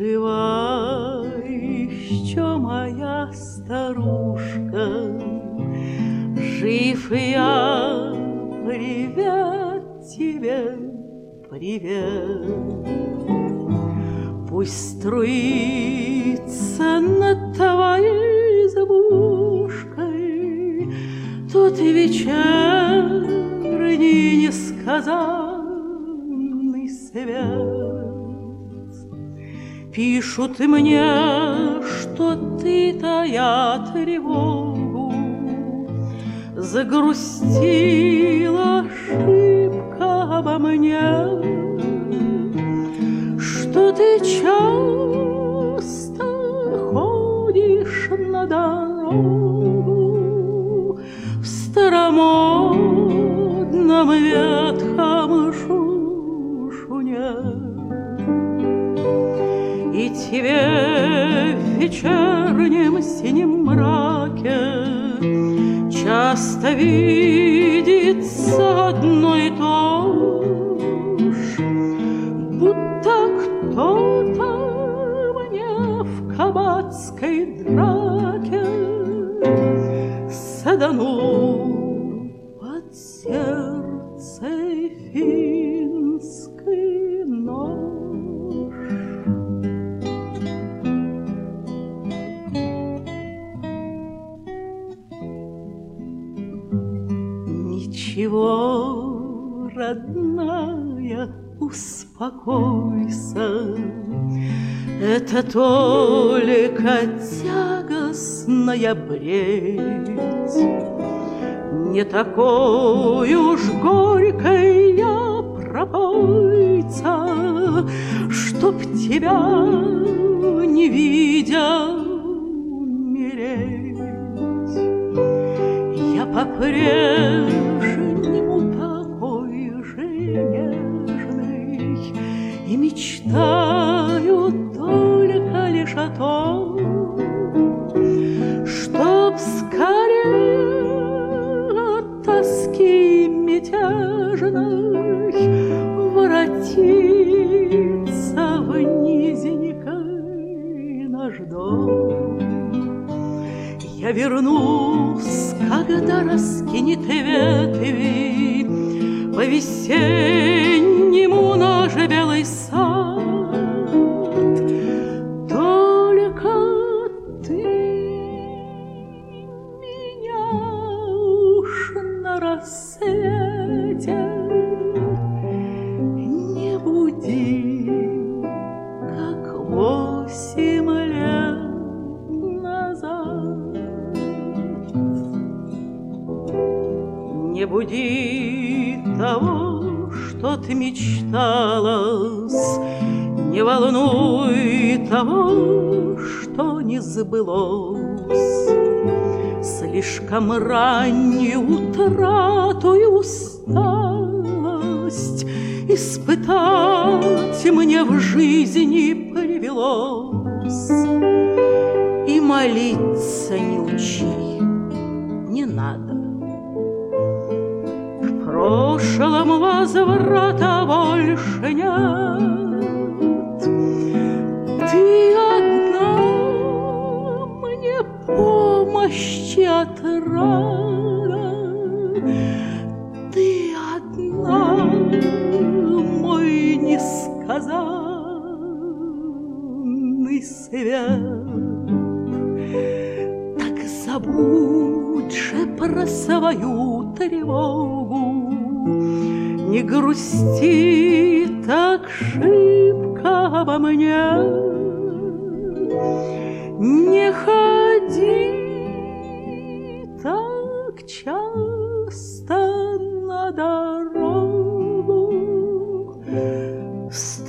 Жива еще моя старушка, жив я, привет тебе, привет. Пусть струится над твоей избушкой тот вечерний несказанный свет. Пишут мне, что ты, тая тревогу, загрустила шибко обо мне, что ты часто ходишь на дорогу в старомодном ветхом шушуне. И тебе в вечернем синем мраке часто видится одно и то ж, будто кто-то мне в кабацкой драке саданул под сердце финский нож. Ничего, родная, успокойся, это только тягостная бредь. Не такой уж горькой я пропойца, чтоб тебя, не видя, умереть. Я по-прежнему такой же нежный и мечтаю только лишь о том, чтоб скорее от тоски мятежной воротиться в низенький наш дом. Я вернусь, когда раскинет ветви по-весеннему наш белый сад. Только ты меня уж на рассвете не буди, как 8 лет назад. Не буди того, что ты мечталась, не волнуй того, что не сбылось. Слишком раннюю утрату и усталость испытать мне в жизни привелось. И молиться не учи, не надо. К прошлому возврата больше нет. Ты одна мне помощи отрада, ты одна мой несказанный свет. Так забудь же про свою тревогу, не грусти так шибко обо мне, не ходи так часто на дорогу.